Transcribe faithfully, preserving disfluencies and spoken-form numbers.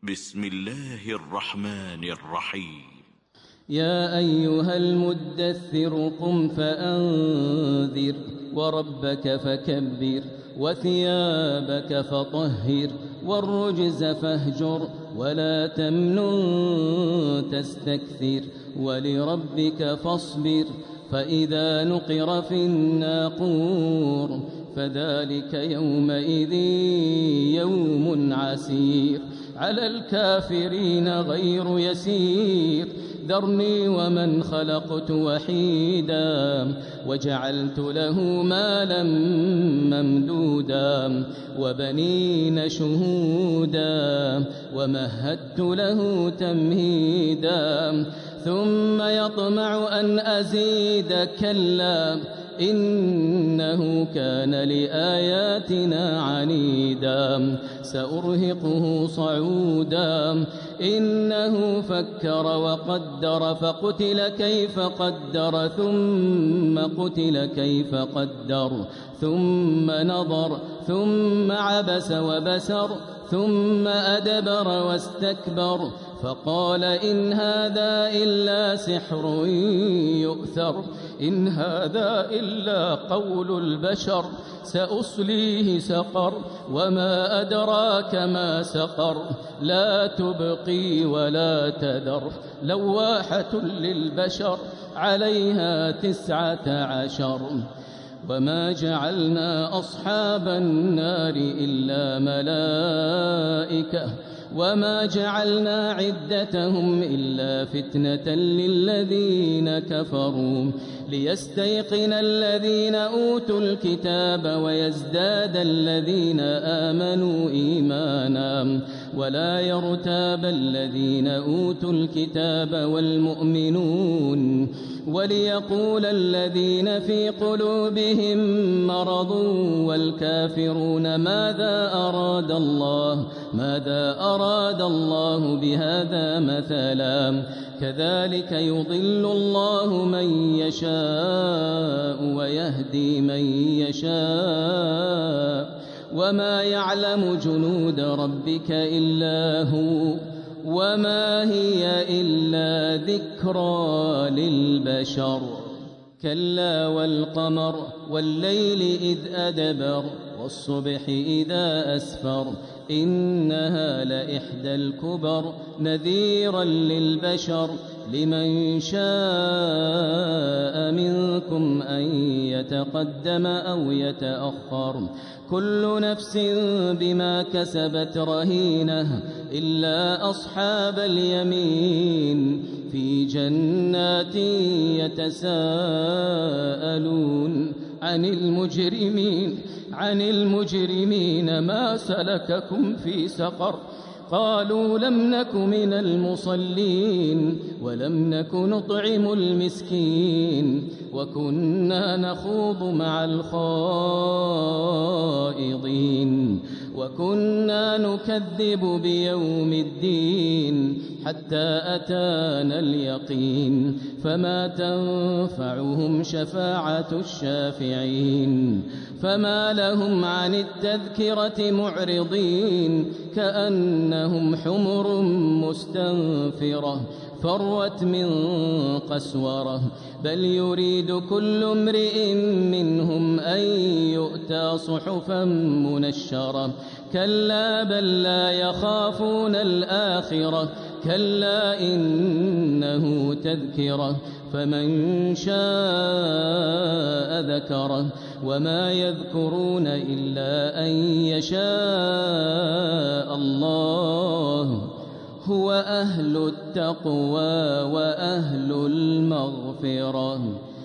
بسم الله الرحمن الرحيم. يا أيها المدثر قم فأنذر وربك فكبر وثيابك فطهر والرجز فاهجر ولا تمنن تستكثر ولربك فاصبر فإذا نقر في الناقور فذلك يومئذ يوم عسير على الكافرين غير يسير ذرني ومن خلقت وحيدا وجعلت له مالا ممدودا وبنين شهودا ومهدت له تمهيدا ثم يطمع أن أزيد كلا إنه كان لآياتنا عنيدا سأرهقه صعودا إنه فكر وقدر فقتل كيف قدر ثم قتل كيف قدر ثم نظر ثم عبس وبسر ثم أدبر واستكبر فقال إن هذا إلا سحر يؤثر إن هذا إلا قول البشر سأصليه سقر وما أدراك ما سقر لا تبقي ولا تذر لواحة للبشر عليها تسعة عشر وما جعلنا أصحاب النار إلا ملائكة وما جعلنا عدتهم إلا فتنة للذين كفروا ليستيقن الذين أوتوا الكتاب ويزداد الذين آمنوا إيمانا ولا يرتاب الذين أوتوا الكتاب والمؤمنون وليقول الذين في قلوبهم مرض والكافرون ماذا أراد الله ماذا أراد الله بهذا مثلا كذلك يضل الله من يشاء ويهدي من يشاء وما يعلم جنود ربك إلا هو وما هي إلا ذكرى للبشر كلا والقمر والليل إذ أدبر والصبح إذا أسفر إنها لإحدى الكبر نذيرا للبشر لمن شاء منكم أن يتقدم أو يتأخر كل نفس بما كسبت رهينة إلا أصحاب اليمين في جنات يتساءلون عن المجرمين عن المجرمين ما سلككم في سقر قالوا لم نك من المصلين ولم نك نطعم المسكين وكنا نخوض مع الخائضين وكنا نكذب بيوم الدين حتى أتانا اليقين فما تنفعهم شفاعة الشافعين فما لهم عن التذكرة معرضين كأنهم حمر مستنفرة فروت من قسورة بل يريد كل امرئ منهم أن يؤتى صحفا منشرة كلا بل لا يخافون الآخرة كلا إنه تذكرة فمن شاء ذكره وما يذكرون إلا أن يشاء الله هو أهل التقوى وأهل المغفرة